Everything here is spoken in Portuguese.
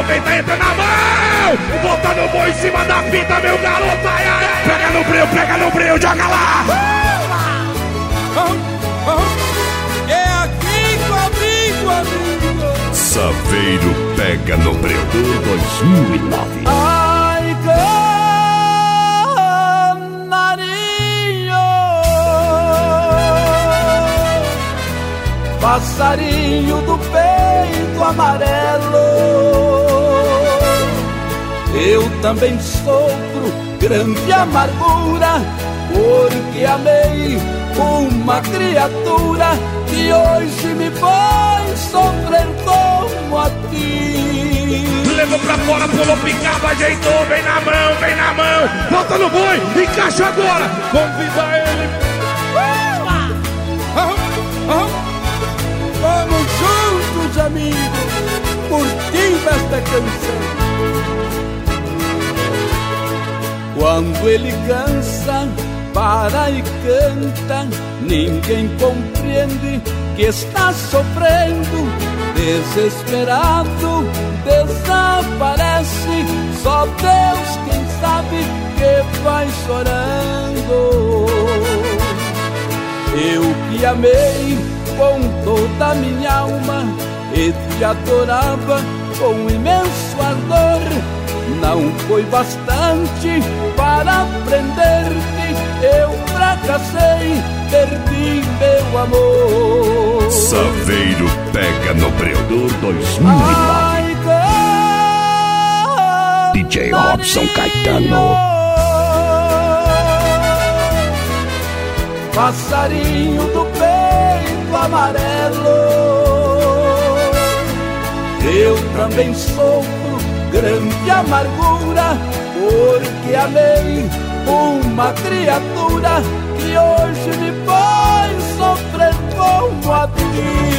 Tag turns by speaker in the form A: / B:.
A: aproveita, entra na mão. Volta no boi em cima da fita, meu garoto. Ai, ai, ai. Pega no breu, joga lá.
B: É aqui comigo, amigo.
A: Saveiro pega no breu. 2009.
B: Ai, canarinho, passarinho do peito amarelo, eu também sofro grande amargura, porque amei uma criatura que hoje me faz sofrer como a ti.
A: Levou pra fora, pulou, picava, ajeitou, vem na mão, volta no boi, encaixa agora, convida ele.
B: Vamos juntos, amigos, curtindo esta canção. Quando ele cansa, para e canta, ninguém compreende que está sofrendo, desesperado, desaparece, só Deus quem sabe que vai chorando. Eu que amei com toda a minha alma e te adorava com imenso ardor, não foi bastante para prender-te, eu fracassei, perdi meu amor.
A: Saveiro pega no breu. 2009.
B: Ai,
A: DJ Robson Caetano.
B: Passarinho do peito amarelo, eu também sofro grande amargura, porque amei uma criatura que hoje me faz sofrer como a ti.